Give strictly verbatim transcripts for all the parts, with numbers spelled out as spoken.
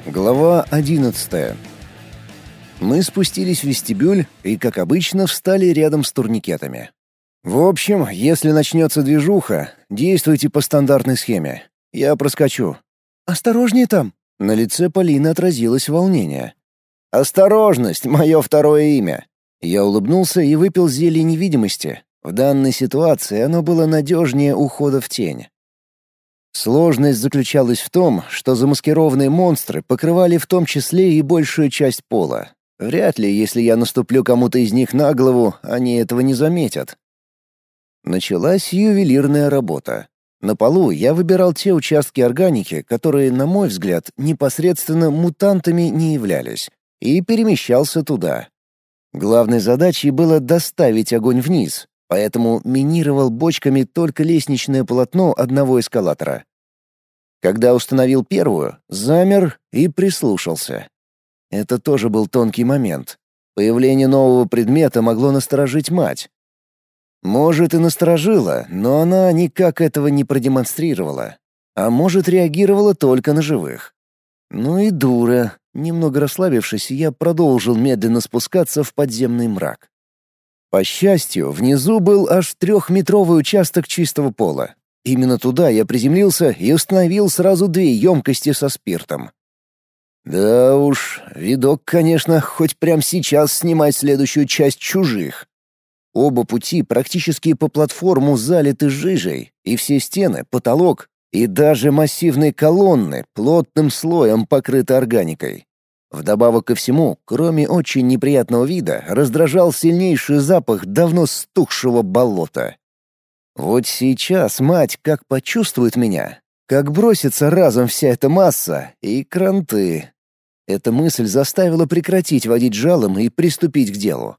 Глава одиннадцатая. Мы спустились в вестибюль и, как обычно, встали рядом с турникетами. В общем, если начнется движуха, действуйте по стандартной схеме. Я проскочу. «Осторожнее там!» На лице Полины отразилось волнение. «Осторожность — мое второе имя!» Я улыбнулся и выпил зелье невидимости. В данной ситуации оно было надежнее ухода в тень. Сложность заключалась в том, что замаскированные монстры покрывали в том числе и большую часть пола. Вряд ли, если я наступлю кому-то из них на голову, они этого не заметят. Началась ювелирная работа. На полу я выбирал те участки органики, которые, на мой взгляд, непосредственно мутантами не являлись, и перемещался туда. Главной задачей было доставить огонь вниз, поэтому минировал бочками только лестничное полотно одного эскалатора. Когда установил первую, замер и прислушался. Это тоже был тонкий момент. Появление нового предмета могло насторожить мать. Может, и насторожила, но она никак этого не продемонстрировала. А может, реагировала только на живых. Ну и дура. Немного расслабившись, я продолжил медленно спускаться в подземный мрак. По счастью, внизу был аж трехметровый участок чистого пола. Именно туда я приземлился и установил сразу две емкости со спиртом. Да уж, видок, конечно, хоть прямо сейчас снимать следующую часть «Чужих». Оба пути практически по платформу залиты жижей, и все стены, потолок и даже массивные колонны плотным слоем покрыты органикой. Вдобавок ко всему, кроме очень неприятного вида, раздражал сильнейший запах давно стухшего болота. Вот сейчас мать как почувствует меня, как бросится разом вся эта масса и кранты. Эта мысль заставила прекратить водить жалом и приступить к делу.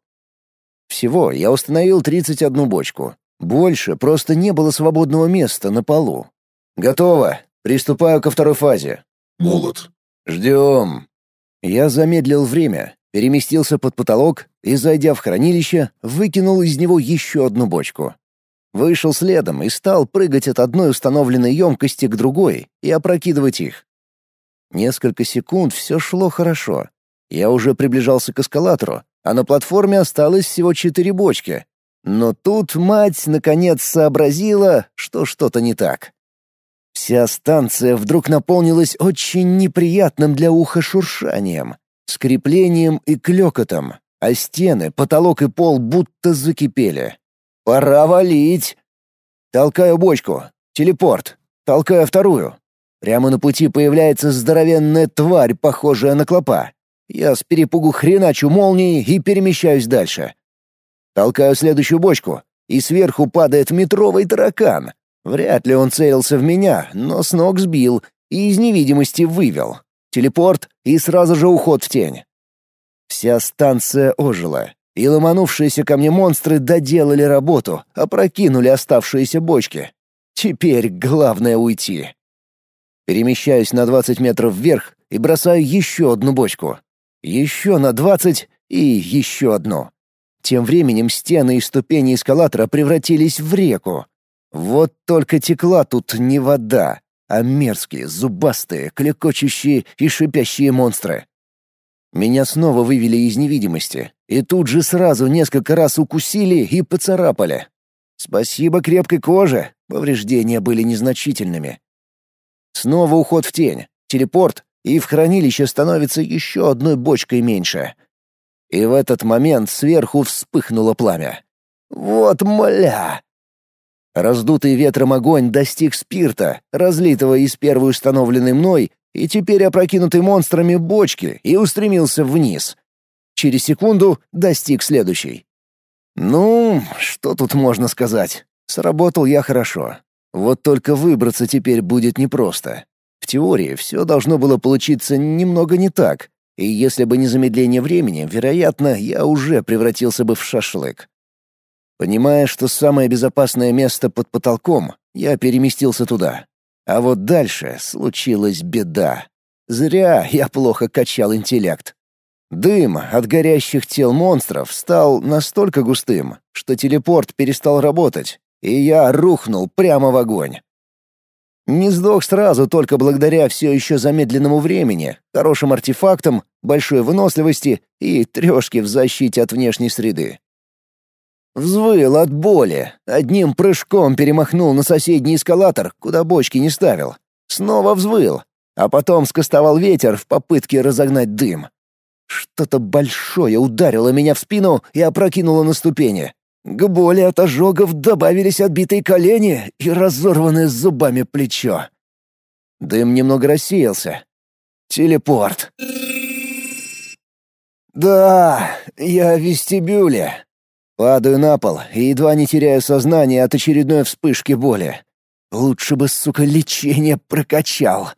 Всего я установил тридцать одну бочку. Больше просто не было свободного места на полу. Готово. Приступаю ко второй фазе. Молот. Ждем. Я замедлил время, переместился под потолок и, зайдя в хранилище, выкинул из него еще одну бочку. Вышел следом и стал прыгать от одной установленной емкости к другой и опрокидывать их. Несколько секунд все шло хорошо. Я уже приближался к эскалатору, а на платформе осталось всего четыре бочки. Но тут мать наконец сообразила, что что-то не так. Вся станция вдруг наполнилась очень неприятным для уха шуршанием, скриплением и клёкотом, а стены, потолок и пол будто закипели. «Пора валить!» Толкаю бочку. Телепорт. Толкаю вторую. Прямо на пути появляется здоровенная тварь, похожая на клопа. Я с перепугу хреначу молнией и перемещаюсь дальше. Толкаю следующую бочку, и сверху падает метровый таракан. Вряд ли он целился в меня, но с ног сбил и из невидимости вывел. Телепорт и сразу же уход в тень. Вся станция ожила, и ломанувшиеся ко мне монстры доделали работу, опрокинули оставшиеся бочки. Теперь главное уйти. Перемещаюсь на двадцать метров вверх и бросаю еще одну бочку. Еще на двадцать и еще одну. Тем временем стены и ступени эскалатора превратились в реку. Вот только текла тут не вода, а мерзкие, зубастые, клекочущие и шипящие монстры. Меня снова вывели из невидимости, и тут же сразу несколько раз укусили и поцарапали. Спасибо крепкой коже, повреждения были незначительными. Снова уход в тень, телепорт, и в хранилище становится еще одной бочкой меньше. И в этот момент сверху вспыхнуло пламя. Вот мля! Раздутый ветром огонь достиг спирта, разлитого из первой установленной мной, и теперь опрокинутый монстрами бочки, и устремился вниз. Через секунду достиг следующий. Ну, что тут можно сказать? Сработал я хорошо. Вот только выбраться теперь будет непросто. В теории все должно было получиться немного не так, и если бы не замедление времени, вероятно, я уже превратился бы в шашлык. Понимая, что самое безопасное место под потолком, я переместился туда. А вот дальше случилась беда. Зря я плохо качал интеллект. Дым от горящих тел монстров стал настолько густым, что телепорт перестал работать, и я рухнул прямо в огонь. Не сдох сразу только благодаря все еще замедленному времени, хорошим артефактам, большой выносливости и трешке в защите от внешней среды. Взвыл от боли, одним прыжком перемахнул на соседний эскалатор, куда бочки не ставил. Снова взвыл, а потом скостовал ветер в попытке разогнать дым. Что-то большое ударило меня в спину и опрокинуло на ступени. К боли от ожогов добавились отбитые колени и разорванное зубами плечо. Дым немного рассеялся. Телепорт. Да, я в вестибюле. Падаю на пол и едва не теряю сознание от очередной вспышки боли. Лучше бы, сука, лечение прокачал.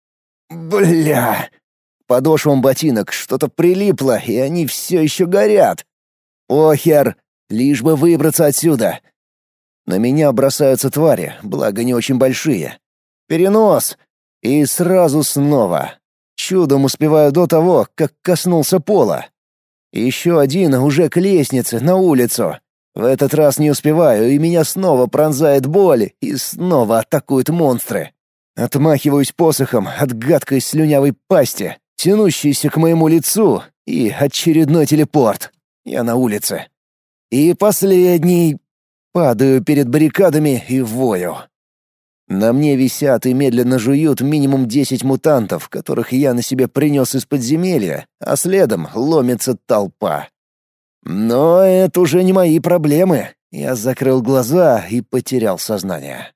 Бля. Подошвам ботинок что-то прилипло, и они все еще горят. Похер, лишь бы выбраться отсюда. На меня бросаются твари, благо не очень большие. Перенос. И сразу снова. Чудом успеваю до того, как коснулся пола. Еще один уже к лестнице, на улицу. В этот раз не успеваю, и меня снова пронзает боль, и снова атакуют монстры. Отмахиваюсь посохом от гадкой слюнявой пасти, тянущейся к моему лицу, и очередной телепорт. Я на улице. И последний. Падаю перед баррикадами и вою. На мне висят и медленно жуют минимум десять мутантов, которых я на себе принес из подземелья, а следом ломится толпа. Но это уже не мои проблемы. Я закрыл глаза и потерял сознание.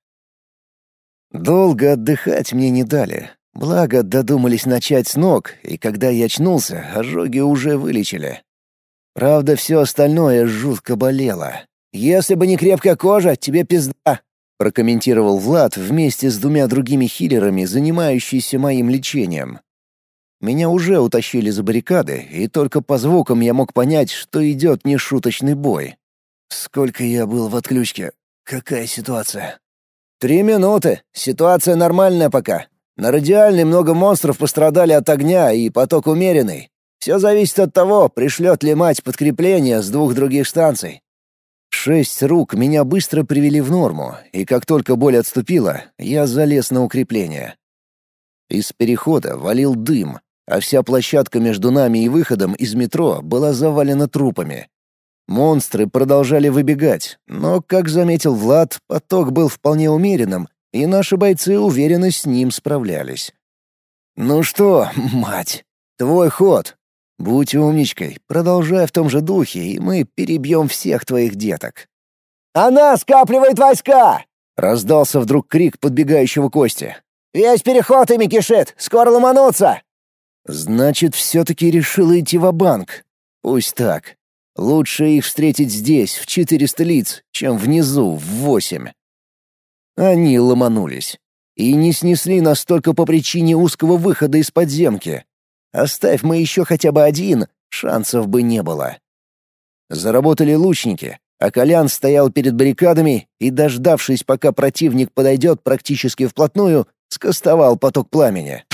Долго отдыхать мне не дали. Благо, додумались начать с ног, и когда я очнулся, ожоги уже вылечили. Правда, все остальное жутко болело. «Если бы не крепкая кожа, тебе пизда», — прокомментировал Влад вместе с двумя другими хиллерами, занимающимися моим лечением. Меня уже утащили за баррикады, и только по звукам я мог понять, что идет нешуточный бой. Сколько я был в отключке? Какая ситуация? Три минуты. Ситуация нормальная пока. На радиальной много монстров пострадали от огня, и поток умеренный. Все зависит от того, пришлет ли мать подкрепление с двух других станций. Шесть рук меня быстро привели в норму, и как только боль отступила, я залез на укрепление. Из перехода валил дым, а вся площадка между нами и выходом из метро была завалена трупами. Монстры продолжали выбегать, но, как заметил Влад, поток был вполне умеренным, и наши бойцы уверенно с ним справлялись. «Ну что, мать, твой ход. Будь умничкой, продолжай в том же духе, и мы перебьем всех твоих деток». «Она скапливает войска!» — раздался вдруг крик подбегающего Кости. «Весь переход ими кишит! Скоро ломанутся!» «Значит, все-таки решила идти ва-банк. Пусть так. Лучше их встретить здесь, в четыреста лиц, чем внизу, в восемь». Они ломанулись. И не снесли нас только по причине узкого выхода из подземки. Оставь мы еще хотя бы один, шансов бы не было. Заработали лучники, а Колян стоял перед баррикадами и, дождавшись, пока противник подойдет практически вплотную, скостовал поток пламени.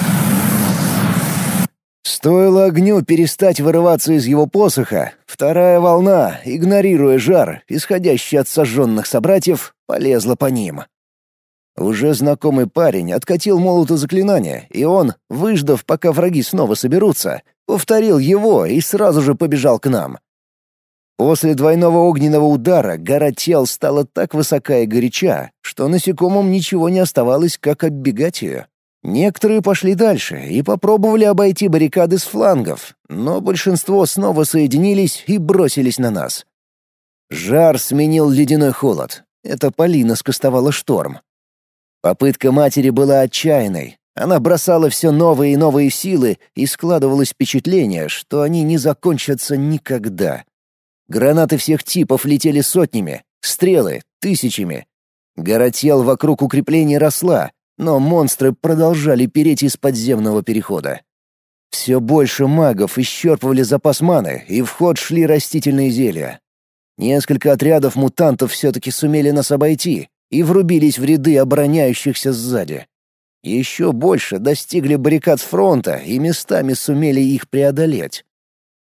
Стоило огню перестать вырываться из его посоха, вторая волна, игнорируя жар, исходящий от сожженных собратьев, полезла по ним. Уже знакомый парень откатил молоту заклинания, и он, выждав, пока враги снова соберутся, повторил его и сразу же побежал к нам. После двойного огненного удара гора тел стала так высока и горяча, что насекомым ничего не оставалось, как оббегать ее. Некоторые пошли дальше и попробовали обойти баррикады с флангов, но большинство снова соединились и бросились на нас. Жар сменил ледяной холод. Это Полина скостовала шторм. Попытка матери была отчаянной. Она бросала все новые и новые силы, и складывалось впечатление, что они не закончатся никогда. Гранаты всех типов летели сотнями, стрелы — тысячами. Гора тел вокруг укреплений росла, но монстры продолжали переть из подземного перехода. Все больше магов исчерпывали запас маны, и в ход шли растительные зелья. Несколько отрядов мутантов все-таки сумели нас обойти и врубились в ряды обороняющихся сзади. Еще больше достигли баррикад с фронта и местами сумели их преодолеть.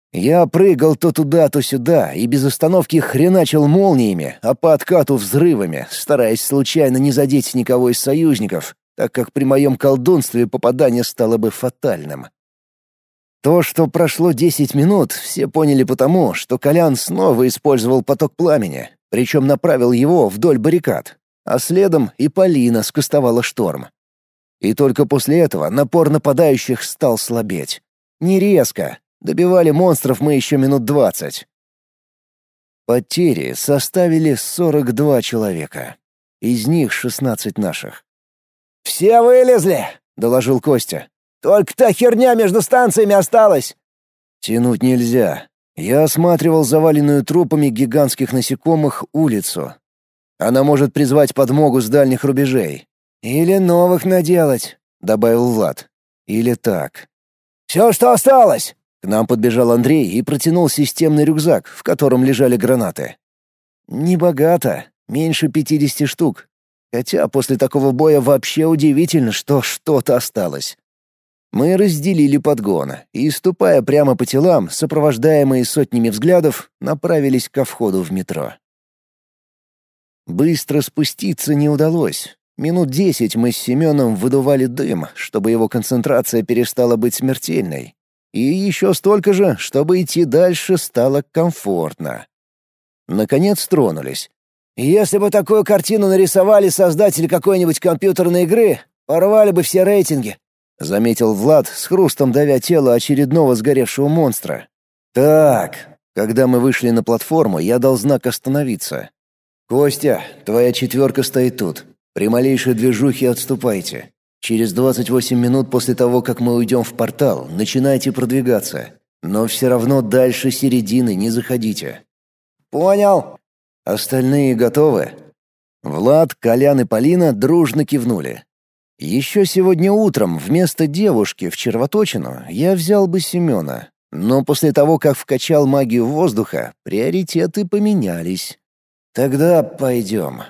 Я прыгал то туда, то сюда и без остановки хреначил молниями, а по откату взрывами, стараясь случайно не задеть никого из союзников, так как при моем колдунстве попадание стало бы фатальным. То, что прошло десять минут, все поняли потому, что Колян снова использовал поток пламени, причем направил его вдоль баррикад, а следом и Полина скостовала шторм. И только после этого напор нападающих стал слабеть. Не резко. Добивали монстров мы еще минут двадцать. Потери составили сорок два человека. Из них шестнадцать наших. «Все вылезли!» — доложил Костя. «Только та херня между станциями осталась!» Тянуть нельзя. Я осматривал заваленную трупами гигантских насекомых улицу. Она может призвать подмогу с дальних рубежей. «Или новых наделать», — добавил Влад. «Или так». «Все, что осталось!» К нам подбежал Андрей и протянул системный рюкзак, в котором лежали гранаты. Небогато, меньше пятидесяти штук. Хотя после такого боя вообще удивительно, что что-то осталось. Мы разделили подгон и, ступая прямо по телам, сопровождаемые сотнями взглядов, направились ко входу в метро. Быстро спуститься не удалось. Минут десять мы с Семеном выдували дым, чтобы его концентрация перестала быть смертельной. И еще столько же, чтобы идти дальше стало комфортно. Наконец тронулись. «Если бы такую картину нарисовали создатели какой-нибудь компьютерной игры, порвали бы все рейтинги», — заметил Влад, с хрустом давя тело очередного сгоревшего монстра. «Так, когда мы вышли на платформу, я дал знак остановиться. Костя, твоя четверка стоит тут. При малейшей движухе отступайте. Через двадцать восемь минут после того, как мы уйдем в портал, начинайте продвигаться. Но все равно дальше середины не заходите». «Понял». «Остальные готовы?» Влад, Колян и Полина дружно кивнули. Еще сегодня утром вместо девушки в червоточину я взял бы Семена. Но после того, как вкачал магию воздуха, приоритеты поменялись. «Тогда пойдем».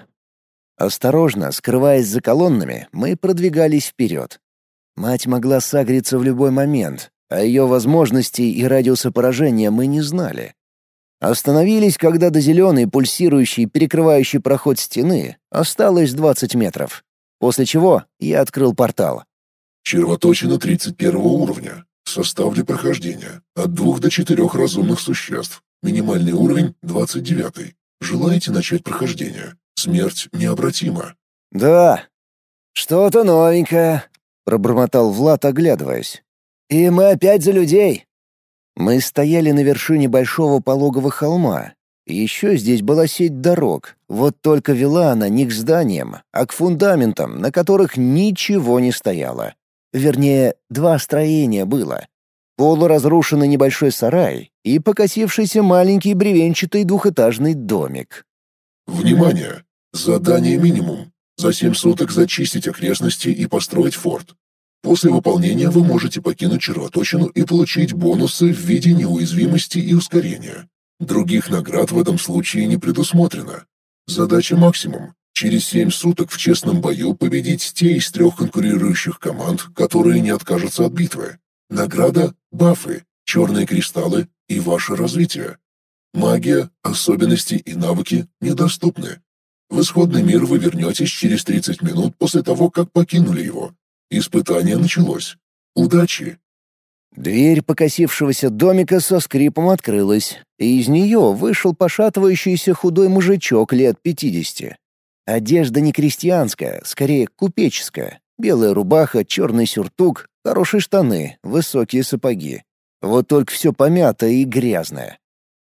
Осторожно, скрываясь за колоннами, мы продвигались вперед. Мать могла сагриться в любой момент, а ее возможностей и радиуса поражения мы не знали. Остановились, когда до зеленой, пульсирующей, перекрывающей проход стены осталось двадцать метров. После чего я открыл портал. Червоточина тридцать первого уровня. Состав для прохождения. От двух до четырех разумных существ. Минимальный уровень двадцать девятый. Желаете начать прохождение? Смерть необратима. «Да, что-то новенькое», — пробормотал Влад, оглядываясь. «И мы опять за людей». Мы стояли на вершине большого пологого холма. Еще здесь была сеть дорог, вот только вела она не к зданиям, а к фундаментам, на которых ничего не стояло. Вернее, два строения было. Полуразрушенный небольшой сарай и покосившийся маленький бревенчатый двухэтажный домик. Внимание! Задание минимум. За семь суток зачистить окрестности и построить форт. После выполнения вы можете покинуть червоточину и получить бонусы в виде неуязвимости и ускорения. Других наград в этом случае не предусмотрено. Задача максимум. Через семь суток в честном бою победить те из трех конкурирующих команд, которые не откажутся от битвы. Награда – бафы, черные кристаллы и ваше развитие. Магия, особенности и навыки недоступны. В исходный мир вы вернетесь через тридцать минут после того, как покинули его. Испытание началось. Удачи! Дверь покосившегося домика со скрипом открылась, и из нее вышел пошатывающийся худой мужичок лет пятидесяти. Одежда не крестьянская, скорее купеческая. Белая рубаха, черный сюртук, хорошие штаны, высокие сапоги. Вот только все помятое и грязное.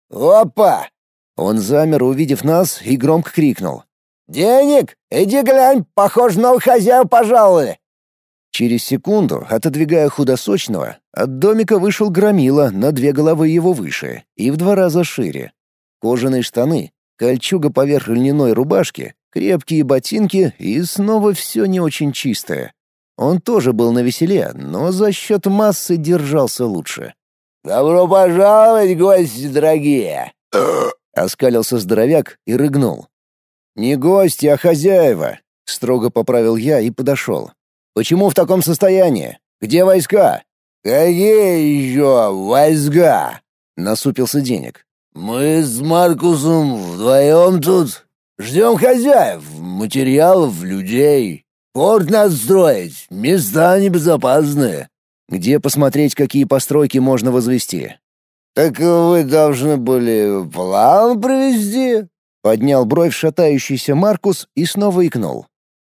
«Опа!» Он замер, увидев нас, и громко крикнул. «Денег? Иди глянь, похоже, новых хозяев пожаловали!» Через секунду, отодвигая худосочного, от домика вышел громила на две головы его выше и в два раза шире. Кожаные штаны, кольчуга поверх льняной рубашки, крепкие ботинки и снова все не очень чистое. Он тоже был навеселе, но за счет массы держался лучше. «Добро пожаловать, гости дорогие!» Оскалился здоровяк и рыгнул. «Не гости, а хозяева», — строго поправил я и подошел. «Почему в таком состоянии? Где войска?» «Какие еще войска?» — насупился Денег. «Мы с Маркусом вдвоем тут. Ждем хозяев, материалов, людей. Форт надо строить, места небезопасные». «Где посмотреть, какие постройки можно возвести?» «Так вы должны были план провести?» Поднял бровь шатающийся Маркус и снова икнул.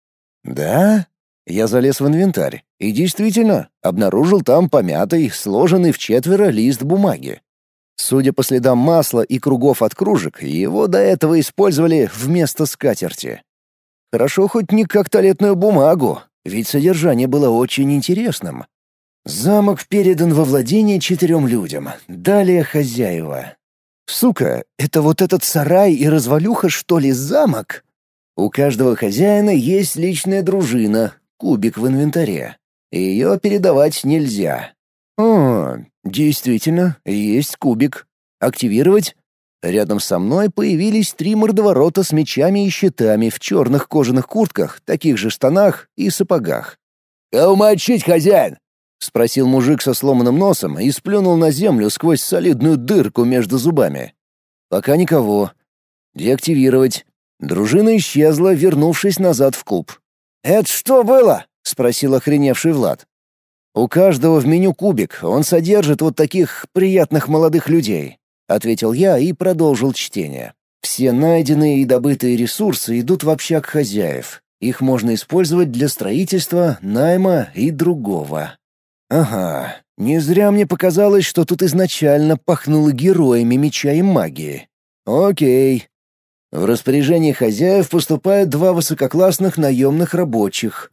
«Да?» Я залез в инвентарь и действительно обнаружил там помятый, сложенный в четверо лист бумаги. Судя по следам масла и кругов от кружек, его до этого использовали вместо скатерти. Хорошо хоть не как туалетную бумагу, ведь содержание было очень интересным. Замок передан во владение четырем людям, далее хозяева. Сука, это вот этот сарай и развалюха, что ли, замок? У каждого хозяина есть личная дружина, кубик в инвентаре. Ее передавать нельзя. О, действительно, есть кубик. Активировать? Рядом со мной появились три мордоворота с мечами и щитами в черных кожаных куртках, таких же штанах и сапогах. «Кого мочить, хозяин?» — спросил мужик со сломанным носом и сплюнул на землю сквозь солидную дырку между зубами. «Пока никого. Деактивировать». Дружина исчезла, вернувшись назад в куб. «Это что было?» — спросил охреневший Влад. «У каждого в меню кубик, он содержит вот таких приятных молодых людей», — ответил я и продолжил чтение. «Все найденные и добытые ресурсы идут в общак хозяев. Их можно использовать для строительства, найма и другого». Ага, не зря мне показалось, что тут изначально пахнуло героями меча и магии. Окей. В распоряжение хозяев поступают два высококлассных наемных рабочих.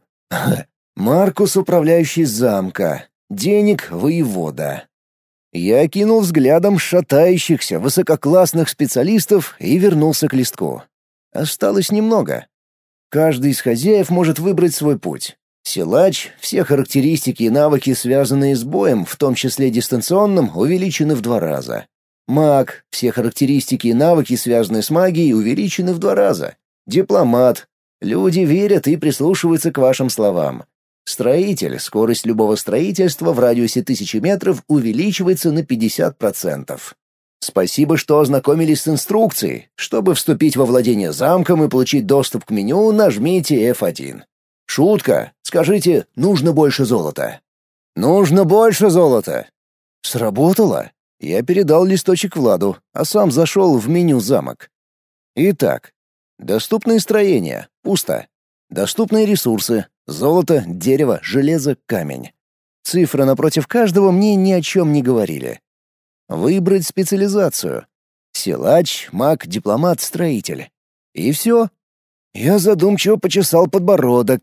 Маркус, управляющий замка. Денег — воевода. Я кинул взглядом шатающихся высококлассных специалистов и вернулся к листку. Осталось немного. Каждый из хозяев может выбрать свой путь. Силач — все характеристики и навыки, связанные с боем, в том числе дистанционным, увеличены в два раза. Маг — все характеристики и навыки, связанные с магией, увеличены в два раза. Дипломат — люди верят и прислушиваются к вашим словам. Строитель — скорость любого строительства в радиусе тысячи метров увеличивается на пятьдесят процентов. Спасибо, что ознакомились с инструкцией. Чтобы вступить во владение замком и получить доступ к меню, нажмите эф один. Шутка. Скажите, нужно больше золота. Нужно больше золота. Сработало. Я передал листочек Владу, а сам зашел в меню замок. Итак, доступные строения. Пусто. Доступные ресурсы. Золото, дерево, железо, камень. Цифры напротив каждого мне ни о чем не говорили. Выбрать специализацию. Силач, маг, дипломат, строитель. И все. Я задумчиво почесал подбородок.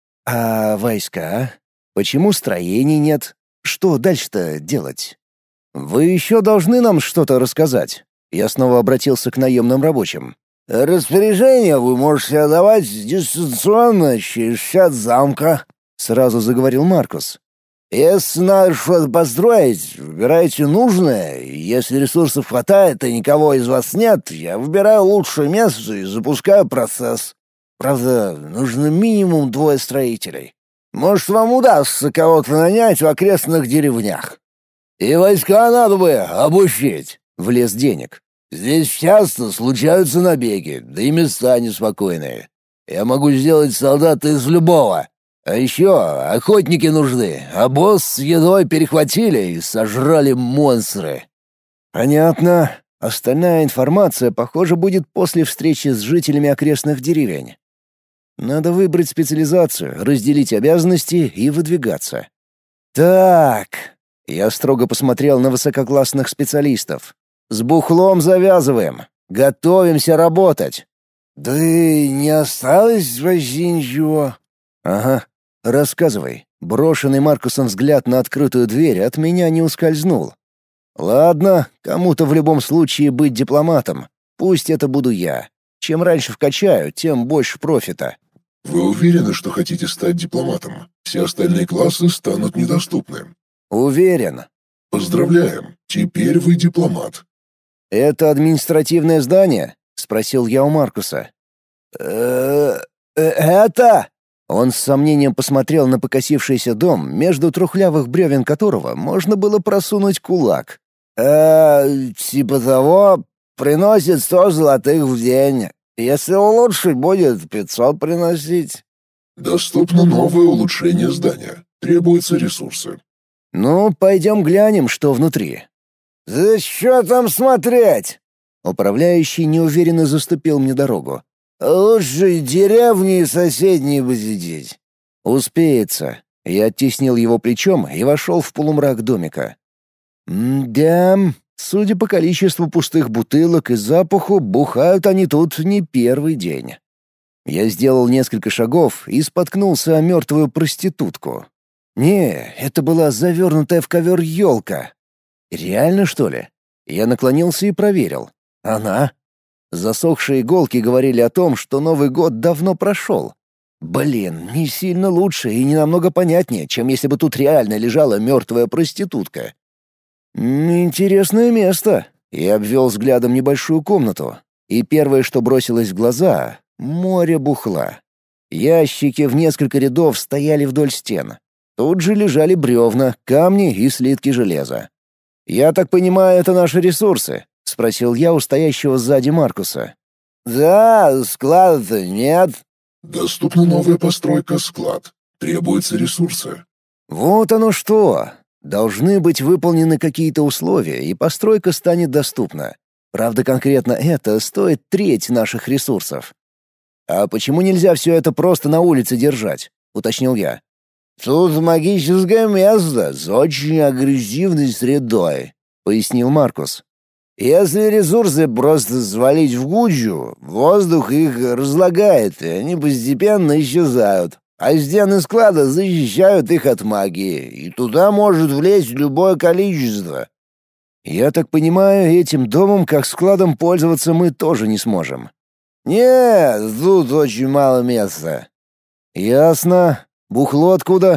А войска? Почему строений нет? Что дальше-то делать? Вы еще должны нам что-то рассказать. Я снова обратился к наемным рабочим. «Распоряжение вы можете отдавать дистанционно через чат замка», — сразу заговорил Маркус. «Если надо что-то построить, выбирайте нужное. Если ресурсов хватает и никого из вас нет, я выбираю лучшее место и запускаю процесс. Правда, нужно минимум двое строителей. Может, вам удастся кого-то нанять в окрестных деревнях. И войска надо бы обучить», — влез Денег. «Здесь часто случаются набеги, да и места неспокойные. Я могу сделать солдата из любого. А еще охотники нужны, а босс с едой перехватили и сожрали монстры». «Понятно. Остальная информация, похоже, будет после встречи с жителями окрестных деревень. Надо выбрать специализацию, разделить обязанности и выдвигаться». «Так...» — я строго посмотрел на высококлассных специалистов. «С бухлом завязываем. Готовимся работать». «Да и не осталось почти ничего». «Ага. Рассказывай». Брошенный Маркусом взгляд на открытую дверь от меня не ускользнул. «Ладно, кому-то в любом случае быть дипломатом. Пусть это буду я. Чем раньше вкачаю, тем больше профита». Вы уверены, что хотите стать дипломатом? Все остальные классы станут недоступны. Уверен. Поздравляем. Теперь вы дипломат. «Это административное здание?» — спросил я у Маркуса. «Э, это?» Он с сомнением посмотрел на покосившийся дом, между трухлявых бревен которого можно было просунуть кулак. «Э, типа того, приносит сто золотых в день. Если улучшить, будет пятьсот приносить». Доступно новое улучшение здания. Требуются ресурсы. «Ну, пойдем глянем, что внутри». «Да что там смотреть?» Управляющий неуверенно заступил мне дорогу. «Лучше деревни соседние посетить». «Успеется». Я оттеснил его плечом и вошел в полумрак домика. «Да, судя по количеству пустых бутылок и запаху, бухают они тут не первый день». Я сделал несколько шагов и споткнулся о мертвую проститутку. Не, это была завернутая в ковер елка. Реально, что ли? Я наклонился и проверил. Она. Засохшие иголки говорили о том, что Новый год давно прошел. Блин, не сильно лучше и не намного понятнее, чем если бы тут реально лежала мертвая проститутка. Интересное место. Я обвел взглядом небольшую комнату. И первое, что бросилось в глаза — море бухла. Ящики в несколько рядов стояли вдоль стен. Тут же лежали бревна, камни и слитки железа. «Я так понимаю, это наши ресурсы?» — спросил я у стоящего сзади Маркуса. «Да, склада-то нет». Доступна новая постройка «Склад». Требуются ресурсы. «Вот оно что! Должны быть выполнены какие-то условия, и постройка станет доступна. Правда, конкретно это стоит треть наших ресурсов». «А почему нельзя все это просто на улице держать?» — уточнил я. «Тут магическое место с очень агрессивной средой», — пояснил Маркус. «Если ресурсы просто свалить в гущу, воздух их разлагает, и они постепенно исчезают, а стены склада защищают их от магии, и туда может влезть любое количество». «Я так понимаю, этим домом как складом пользоваться мы тоже не сможем». «Нет, тут очень мало места». «Ясно. Бухло откуда?»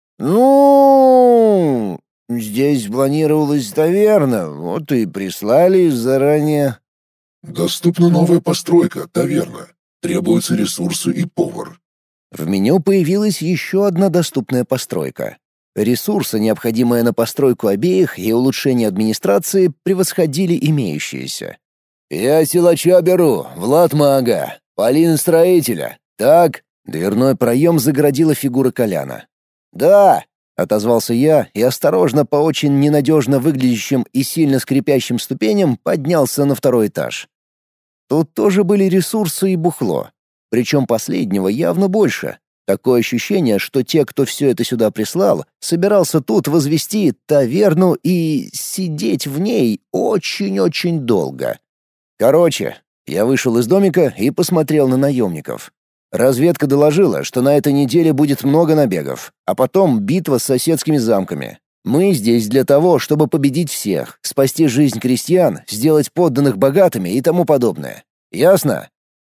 «Ну, здесь планировалась таверна, вот и прислали заранее». Доступна новая постройка «Таверна». Требуются ресурсы и повар. В меню появилась еще одна доступная постройка. Ресурсы, необходимые на постройку обеих и улучшение администрации, превосходили имеющиеся. «Я силача беру, Влад мага, Полина строителя. Так?» Дверной проем загородила фигура Коляна. «Да», — отозвался я и осторожно по очень ненадежно выглядящим и сильно скрипящим ступеням поднялся на второй этаж. Тут тоже были ресурсы и бухло. Причем последнего явно больше. Такое ощущение, что те, кто все это сюда прислал, собирался тут возвести таверну и сидеть в ней очень-очень долго. Короче, я вышел из домика и посмотрел на наемников. Разведка доложила, что на этой неделе будет много набегов, а потом битва с соседскими замками. Мы здесь для того, чтобы победить всех, спасти жизнь крестьян, сделать подданных богатыми и тому подобное. Ясно?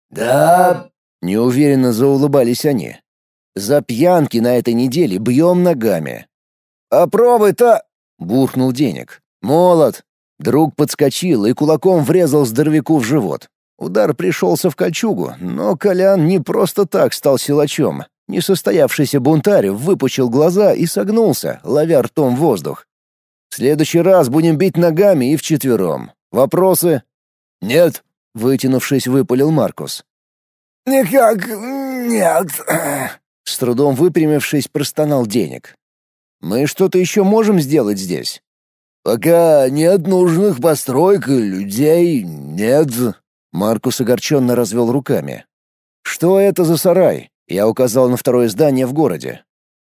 «Да», — неуверенно заулыбались они. «За пьянки на этой неделе бьем ногами». «Попробуй-то!» — буркнул Денег. «Молот!» Друг подскочил и кулаком врезал здоровяку в живот. Удар пришелся в кольчугу, но Колян не просто так стал силачом. Несостоявшийся бунтарь выпучил глаза и согнулся, ловя ртом воздух. «В следующий раз будем бить ногами и вчетвером. Вопросы?» «Нет», — вытянувшись, выпалил Маркус. «Никак нет», — с трудом выпрямившись, простонал Денег. «Мы что-то еще можем сделать здесь?» «Пока нет нужных построек и людей, нет». Маркус огорченно развел руками. «Что это за сарай?» Я указал на второе здание в городе.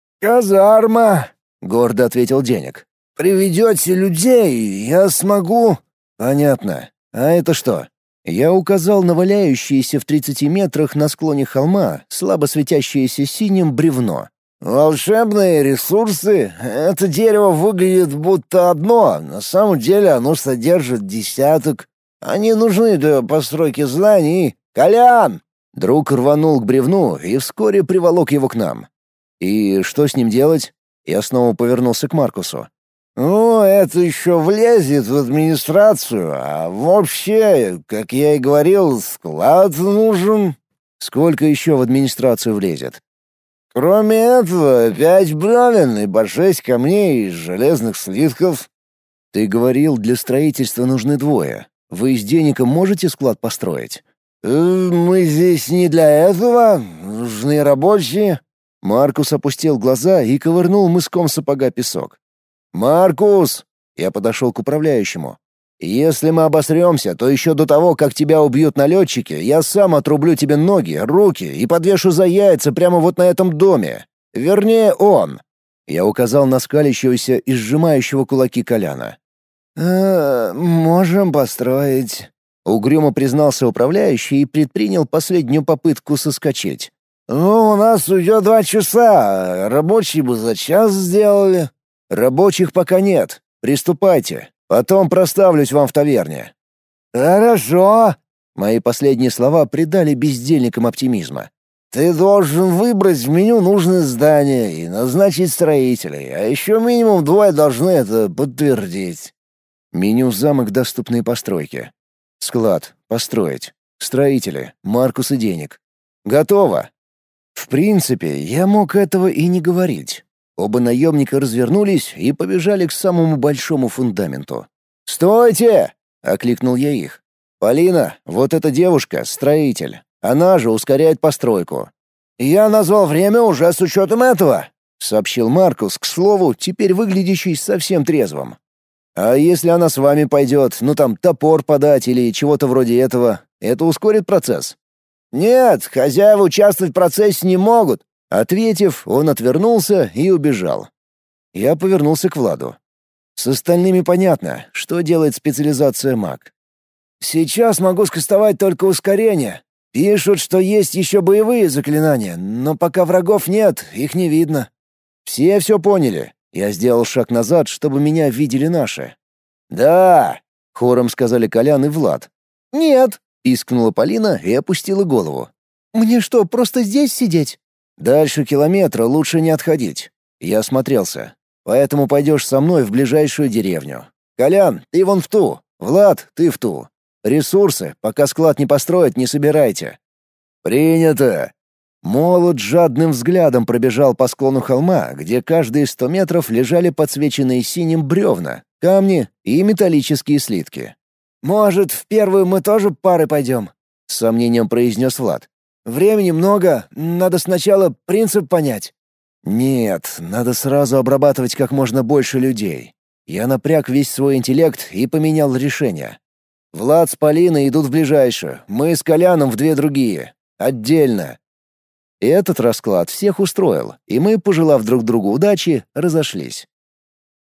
«Казарма», — гордо ответил Денег. «Приведете людей, я смогу». «Понятно. А это что?» Я указал на валяющееся в тридцати метрах на склоне холма слабо светящееся синим бревно. «Волшебные ресурсы. Это дерево выглядит будто одно, на самом деле оно содержит десяток. Они нужны для постройки зданий. Колян!» Друг рванул к бревну и вскоре приволок его к нам. «И что с ним делать?» Я снова повернулся к Маркусу. «Ну, это еще влезет в администрацию, а вообще, как я и говорил, склад нужен». «Сколько еще в администрацию влезет?» «Кроме этого, пять бревен и по шесть камней из железных слитков». Ты говорил, для строительства нужны двое. Вы с Деником можете склад построить? Э, мы здесь не для этого. Нужны рабочие. Маркус опустил глаза и ковырнул мыском сапога песок. «Маркус!» — я подошел к управляющему. «Если мы обосремся, то еще до того, как тебя убьют налетчики, я сам отрублю тебе ноги, руки и подвешу за яйца прямо вот на этом доме. Вернее, он!» Я указал на скалящегося и сжимающего кулаки Коляна. «Э, можем построить», — угрюмо признался управляющий и предпринял последнюю попытку соскочить. «Ну, у нас уйдет два часа, рабочие бы за час сделали». «Рабочих пока нет. Приступайте. Потом проставлюсь вам в таверне». «Хорошо». Мои последние слова придали бездельникам оптимизма. «Ты должен выбрать в меню нужное здание и назначить строителей, а еще минимум двое должны это подтвердить». Меню «Замок. Доступные постройки». Склад. Построить. Строители. Маркус и Деник. Готово. В принципе, я мог этого и не говорить. Оба наемника развернулись и побежали к самому большому фундаменту. «Стойте!» — окликнул я их. «Полина, вот эта девушка — строитель. Она же ускоряет постройку». «Я назвал время уже с учетом этого», — сообщил Маркус, к слову, теперь выглядящий совсем трезвым. «А если она с вами пойдет, ну там топор подать или чего-то вроде этого, это ускорит процесс?» «Нет, хозяева участвовать в процессе не могут». Ответив, он отвернулся и убежал. Я повернулся к Владу. С остальными понятно, что делает специализация маг. «Сейчас могу скастовать только ускорение. Пишут, что есть еще боевые заклинания, но пока врагов нет, их не видно». «Все все поняли?» Я сделал шаг назад, чтобы меня видели наши. «Да», — хором сказали Колян и Влад. «Нет», — пискнула Полина и опустила голову. «Мне что, просто здесь сидеть?» «Дальше километра лучше не отходить». Я осмотрелся. «Поэтому пойдешь со мной в ближайшую деревню. Колян, ты вон в ту. Влад, ты в ту. Ресурсы, пока склад не построят, не собирайте». «Принято». Молот жадным взглядом пробежал по склону холма, где каждые сто метров лежали подсвеченные синим бревна, камни и металлические слитки. «Может, в первую мы тоже пары пойдем?» — с сомнением произнес Влад. «Времени много, надо сначала принцип понять». «Нет, надо сразу обрабатывать как можно больше людей». Я напряг весь свой интеллект и поменял решение. Влад с Полиной идут в ближайшую, мы с Коляном в две другие. Отдельно. Этот расклад всех устроил, и мы, пожелав друг другу удачи, разошлись.